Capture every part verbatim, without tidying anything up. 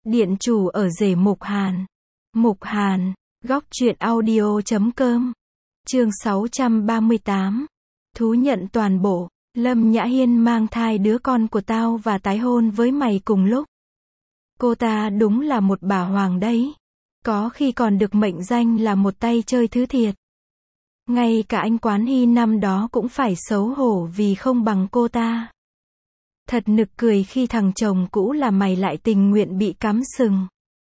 Điện chủ ở rể Mục Hàn. Mục Hàn, góc truyện audio chấm com. Chương sáu trăm ba mươi tám. Thú nhận toàn bộ. Lâm Nhã Hiên mang thai đứa con của tao và tái hôn với mày cùng lúc. Cô ta đúng là một bà hoàng đấy. Có khi còn được mệnh danh là một tay chơi thứ thiệt. Ngay cả anh Quán Hy năm đó cũng phải xấu hổ vì không bằng cô ta. Thật nực cười khi thằng chồng cũ là mày lại tình nguyện bị cắm sừng.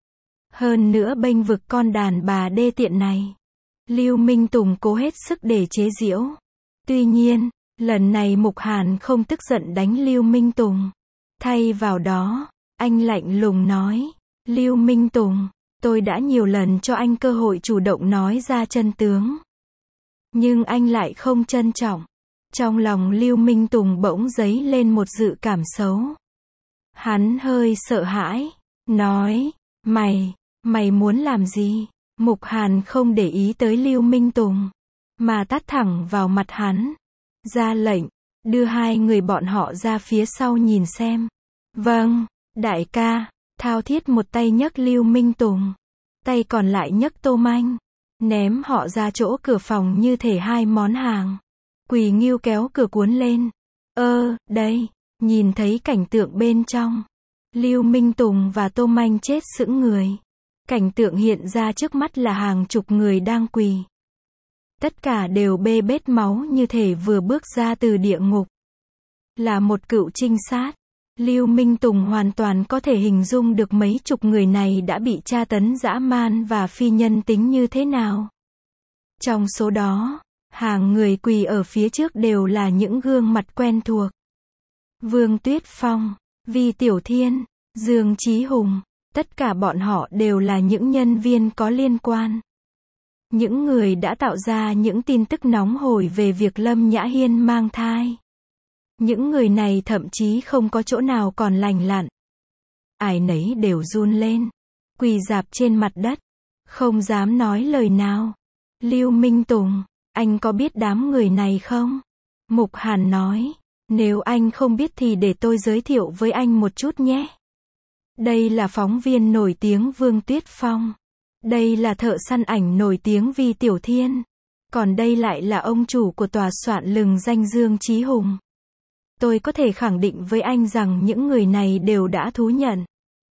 Hơn nữa bênh vực con đàn bà đê tiện này. Lưu Minh Tùng cố hết sức để chế giễu. Tuy nhiên, lần này Mục Hàn không tức giận đánh Lưu Minh Tùng. Thay vào đó, anh lạnh lùng nói, Lưu Minh Tùng, tôi đã nhiều lần cho anh cơ hội chủ động nói ra chân tướng. Nhưng anh lại không trân trọng. Trong lòng Lưu Minh Tùng bỗng dấy lên một dự cảm xấu. Hắn hơi sợ hãi, nói, mày, mày muốn làm gì? Mục Hàn không để ý tới Lưu Minh Tùng, mà tát thẳng vào mặt hắn. Ra lệnh, đưa hai người bọn họ ra phía sau nhìn xem. Vâng, đại ca, thao thiết một tay nhấc Lưu Minh Tùng. Tay còn lại nhấc Tô Manh. Ném họ ra chỗ cửa phòng như thể hai món hàng. Quỳ Ngưu kéo cửa cuốn lên. Ơ, đây, nhìn thấy cảnh tượng bên trong. Lưu Minh Tùng và Tô Manh chết sững người. Cảnh tượng hiện ra trước mắt là hàng chục người đang quỳ. Tất cả đều bê bết máu như thể vừa bước ra từ địa ngục. Là một cựu trinh sát, Lưu Minh Tùng hoàn toàn có thể hình dung được mấy chục người này đã bị tra tấn dã man và phi nhân tính như thế nào. Trong số đó, hàng người quỳ ở phía trước đều là những gương mặt quen thuộc. Vương Tuyết Phong, Vi Tiểu Thiên, Dương Chí Hùng, tất cả bọn họ đều là những nhân viên có liên quan. Những người đã tạo ra những tin tức nóng hổi về việc Lâm Nhã Hiên mang thai. Những người này thậm chí không có chỗ nào còn lành lặn. Ai nấy đều run lên, quỳ rạp trên mặt đất, không dám nói lời nào. Lưu Minh Tùng, anh có biết đám người này không? Mục Hàn nói, nếu anh không biết thì để tôi giới thiệu với anh một chút nhé. Đây là phóng viên nổi tiếng Vương Tuyết Phong. Đây là thợ săn ảnh nổi tiếng Vi Tiểu Thiên. Còn đây lại là ông chủ của tòa soạn lừng danh Dương Chí Hùng. Tôi có thể khẳng định với anh rằng những người này đều đã thú nhận.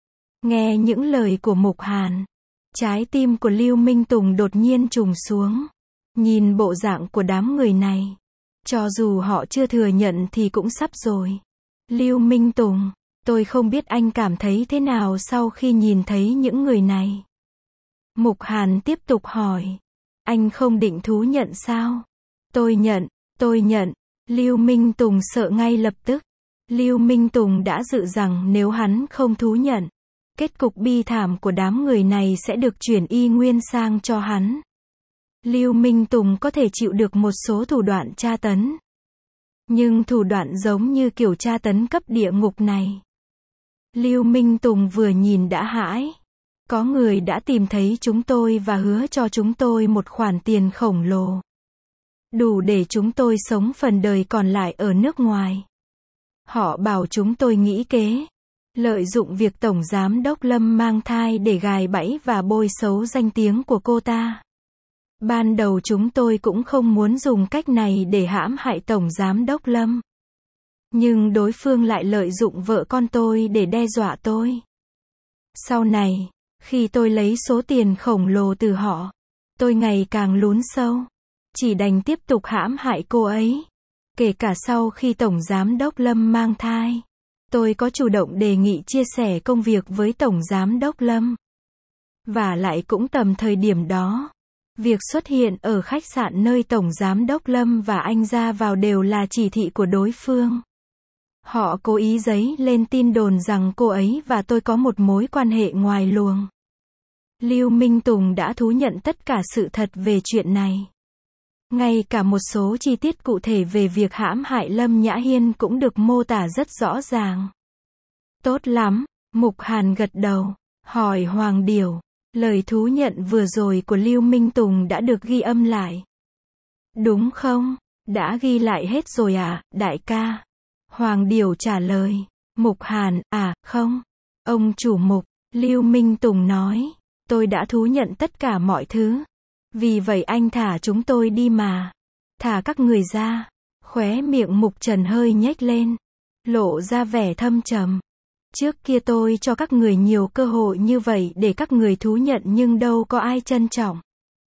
Nghe những lời của Mục Hàn, trái tim của Lưu Minh Tùng đột nhiên trùng xuống. Nhìn bộ dạng của đám người này, cho dù họ chưa thừa nhận thì cũng sắp rồi. Lưu Minh Tùng, tôi không biết anh cảm thấy thế nào sau khi nhìn thấy những người này. Mục Hàn tiếp tục hỏi, anh không định thú nhận sao? Tôi nhận, tôi nhận. Lưu Minh Tùng sợ ngay lập tức. Lưu Minh Tùng đã dự rằng nếu hắn không thú nhận, kết cục bi thảm của đám người này sẽ được chuyển y nguyên sang cho hắn. Lưu Minh Tùng có thể chịu được một số thủ đoạn tra tấn. Nhưng thủ đoạn giống như kiểu tra tấn cấp địa ngục này. Lưu Minh Tùng vừa nhìn đã hãi. Có người đã tìm thấy chúng tôi và hứa cho chúng tôi một khoản tiền khổng lồ. Đủ để chúng tôi sống phần đời còn lại ở nước ngoài. Họ bảo chúng tôi nghĩ kế. Lợi dụng việc Tổng Giám đốc Lâm mang thai để gài bẫy và bôi xấu danh tiếng của cô ta. Ban đầu chúng tôi cũng không muốn dùng cách này để hãm hại Tổng Giám đốc Lâm. Nhưng đối phương lại lợi dụng vợ con tôi để đe dọa tôi. Sau này, khi tôi lấy số tiền khổng lồ từ họ, tôi ngày càng lún sâu. Chỉ đành tiếp tục hãm hại cô ấy. Kể cả sau khi Tổng Giám đốc Lâm mang thai, tôi có chủ động đề nghị chia sẻ công việc với Tổng Giám đốc Lâm. Và lại cũng tầm thời điểm đó, việc xuất hiện ở khách sạn nơi Tổng Giám đốc Lâm và anh ra vào đều là chỉ thị của đối phương. Họ cố ý dấy lên tin đồn rằng cô ấy và tôi có một mối quan hệ ngoài luồng. Lưu Minh Tùng đã thú nhận tất cả sự thật về chuyện này. Ngay cả một số chi tiết cụ thể về việc hãm hại Lâm Nhã Hiên cũng được mô tả rất rõ ràng. Tốt lắm, Mục Hàn gật đầu, hỏi Hoàng Điểu, lời thú nhận vừa rồi của Lưu Minh Tùng đã được ghi âm lại. Đúng không? Đã ghi lại hết rồi à, đại ca? Hoàng Điểu trả lời. Mục Hàn, à, không. Ông chủ Mục, Lưu Minh Tùng nói, tôi đã thú nhận tất cả mọi thứ. Vì vậy anh thả chúng tôi đi mà. Thả các người ra. Khóe miệng Mục Trần hơi nhếch lên. Lộ ra vẻ thâm trầm. Trước kia tôi cho các người nhiều cơ hội như vậy để các người thú nhận nhưng đâu có ai trân trọng.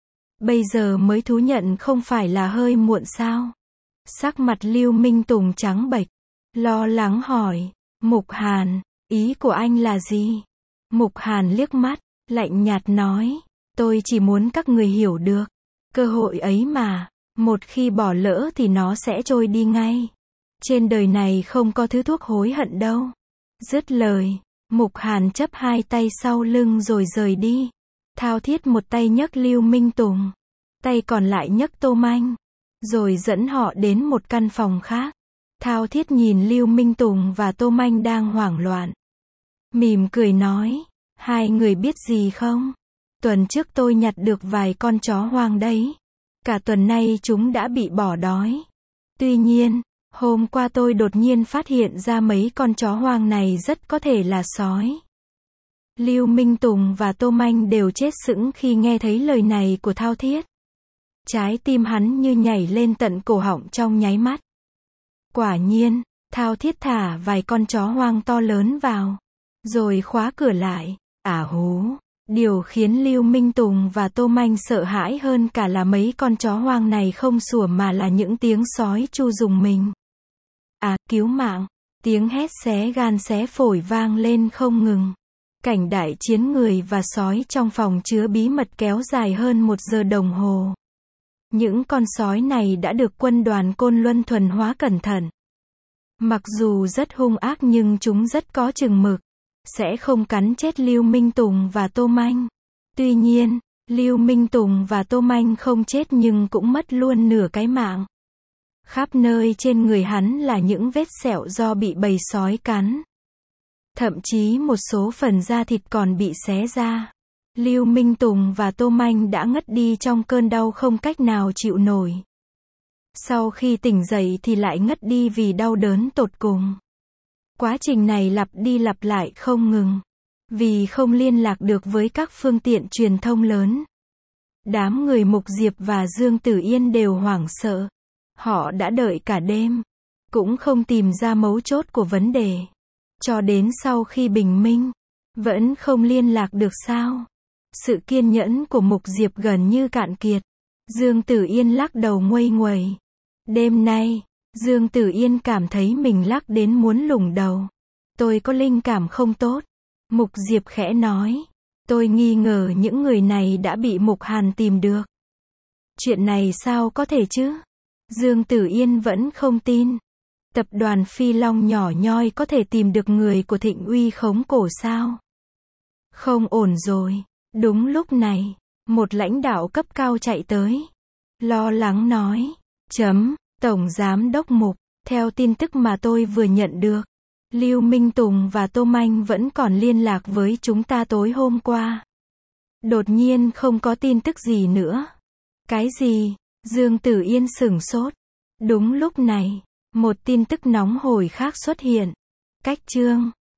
Bây giờ mới thú nhận không phải là hơi muộn sao? Sắc mặt Lưu Minh Tùng trắng bệch. Lo lắng hỏi. Mục Hàn, ý của anh là gì? Mục Hàn liếc mắt, lạnh nhạt nói. Tôi chỉ muốn các người hiểu được. Cơ hội ấy mà, một khi bỏ lỡ thì nó sẽ trôi đi ngay. Trên đời này không có thứ thuốc hối hận đâu. Dứt lời, Mục Hàn chấp hai tay sau lưng rồi rời đi. Thao Thiết một tay nhấc Lưu Minh Tùng, tay còn lại nhấc Tô Manh, rồi dẫn họ đến một căn phòng khác. Thao Thiết nhìn Lưu Minh Tùng và Tô Manh đang hoảng loạn. Mỉm cười nói, hai người biết gì không? Tuần trước tôi nhặt được vài con chó hoang đấy. Cả tuần nay chúng đã bị bỏ đói. Tuy nhiên, hôm qua tôi đột nhiên phát hiện ra mấy con chó hoang này rất có thể là sói. Lưu Minh Tùng và Tô Manh đều chết sững khi nghe thấy lời này của Thao Thiết. Trái tim hắn như nhảy lên tận cổ họng trong nháy mắt. Quả nhiên, Thao Thiết thả vài con chó hoang to lớn vào, rồi khóa cửa lại. Ả hú, điều khiến Lưu Minh Tùng và Tô Manh sợ hãi hơn cả là mấy con chó hoang này không sủa mà là những tiếng sói chu rùng mình. À, cứu mạng, tiếng hét xé gan xé phổi vang lên không ngừng. Cảnh đại chiến người và sói trong phòng chứa bí mật kéo dài hơn một giờ đồng hồ. Những con sói này đã được quân đoàn Côn Luân thuần hóa cẩn thận. Mặc dù rất hung ác nhưng chúng rất có chừng mực, sẽ không cắn chết Lưu Minh Tùng và Tô Manh. Tuy nhiên, Lưu Minh Tùng và Tô Manh không chết nhưng cũng mất luôn nửa cái mạng. Khắp nơi trên người hắn là những vết sẹo do bị bầy sói cắn. Thậm chí một số phần da thịt còn bị xé ra. Lưu Minh Tùng và Tô Manh đã ngất đi trong cơn đau không cách nào chịu nổi. Sau khi tỉnh dậy thì lại ngất đi vì đau đớn tột cùng. Quá trình này lặp đi lặp lại không ngừng. Vì không liên lạc được với các phương tiện truyền thông lớn. Đám người Mục Diệp và Dương Tử Yên đều hoảng sợ. Họ đã đợi cả đêm, cũng không tìm ra mấu chốt của vấn đề. Cho đến sau khi bình minh, vẫn không liên lạc được sao? Sự kiên nhẫn của Mục Diệp gần như cạn kiệt. Dương Tử Yên lắc đầu nguây nguẩy. Đêm nay, Dương Tử Yên cảm thấy mình lắc đến muốn lủng đầu. Tôi có linh cảm không tốt. Mục Diệp khẽ nói. Tôi nghi ngờ những người này đã bị Mục Hàn tìm được. Chuyện này sao có thể chứ? Dương Tử Yên vẫn không tin. Tập đoàn Phi Long nhỏ nhoi có thể tìm được người của Thịnh Uy khống cổ sao? Không ổn rồi. Đúng lúc này, một lãnh đạo cấp cao chạy tới. Lo lắng nói. Chấm, Tổng Giám Đốc Mục, theo tin tức mà tôi vừa nhận được, Lưu Minh Tùng và Tô Manh vẫn còn liên lạc với chúng ta tối hôm qua. Đột nhiên không có tin tức gì nữa. Cái gì? Dương Tử Yên sửng sốt. Đúng lúc này, một tin tức nóng hổi khác xuất hiện. Cách chương